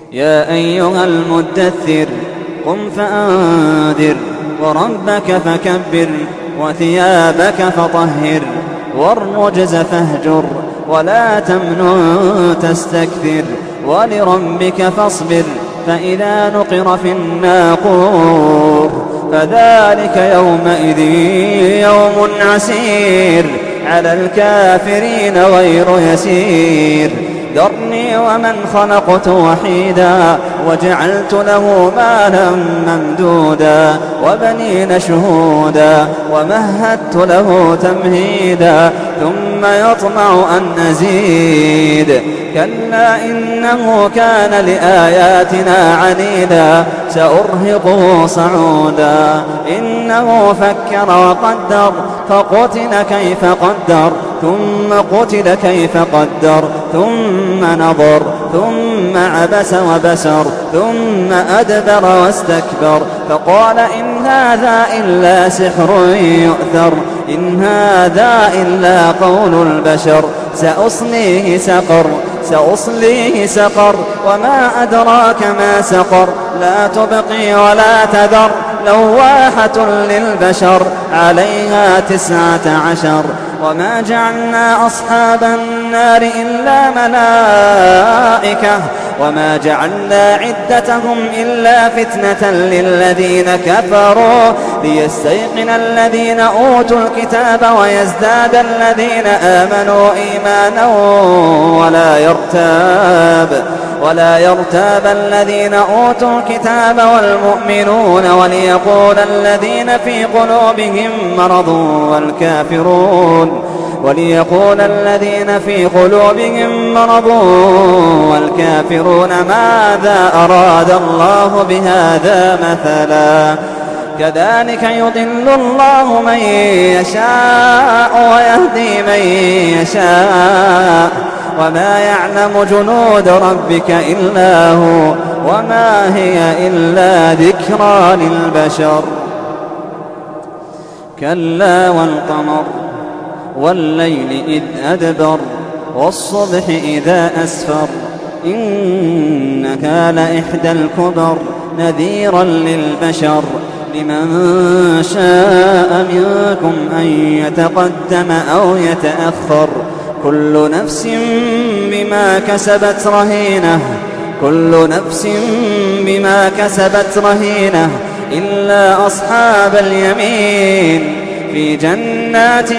يا أيها المدثر قم فأنذر وربك فكبر وثيابك فطهر والرجز فاهجر ولا تمنن تستكثر ولربك فاصبر فإذا نقر في الناقور فذلك يومئذ يوم عسير على الكافرين غير يسير ذرني ومن خلقت وحيدا وجعلت له مالا ممدودا وبنين شهودا ومهدت له تمهيدا ثم يطمع أن أزيد كلا إنه كان لآياتنا عنيدا سأرهقه صعودا إنه فكر وقدر فقتل كيف قدر ثم قتل كيف قدر ثم نظر ثم عبس وبسر ثم أدبر واستكبر فقال إن هذا إلا سحر يؤثر إن هذا إلا قول البشر سأصليه سقر وما أدراك ما سقر لا تبقي ولا تذر لواحة للبشر عليها 19 وما جعلنا أصحاب النار إلا ملائكة وما جعلنا عدتهم إلا فتنة للذين كفروا ليستيقن الذين أوتوا الكتاب ويزداد الذين آمنوا إيمانا ولا يرتاب الذين أوتوا الكتاب والمؤمنون وليقول الذين في قلوبهم مرض والكافرون ماذا أراد الله بهذا مثلا كذلك يضل الله من يشاء ويهدي من يشاء وما يعلم جنود ربك إلا هو وما هي إلا ذكرى للبشر كلا والقمر والليل إذ أدبر والصبح إذا أسفر إنك لإحدى الكبر نذيرا للبشر لمن شاء منكم أن يتقدم أو يتأخر كل نفس بما كسبت رهينة إلا أصحاب اليمين في جنات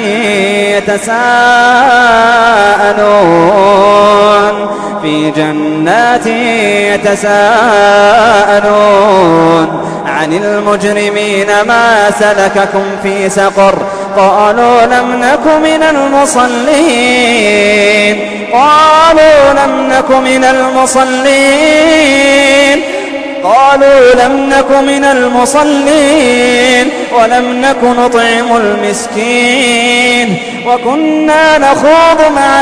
يتساءلون عن المجرمين ما سلككم في سقر قالوا لم نك من المصلين ولم نك نطعم المسكين وكنا نخوض مع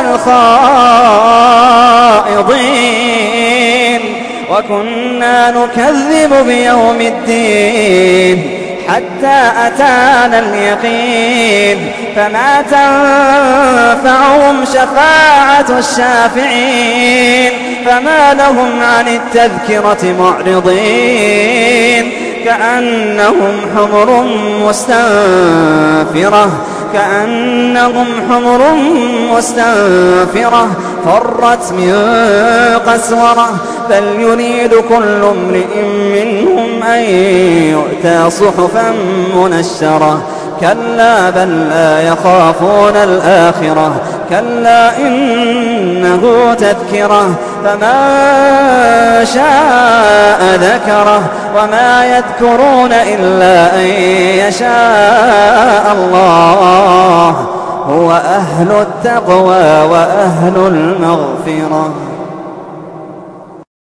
الخائضين وكنا نكذب بيوم الدين حتى أتانا اليقين فما تنفعهم شفاعة الشافعين فما لهم عن التذكرة معرضين كأنهم حمر مستنفرة فرت من قسورة بل يريد كل امرئ منهم أن يؤتى صحفا منشرة كلا بل لا يخافون الآخرة كلا إنه تذكرة فمن شاء ذكره وما يذكرون إلا أن يشاء الله هو أهل التقوى وأهل المغفرة.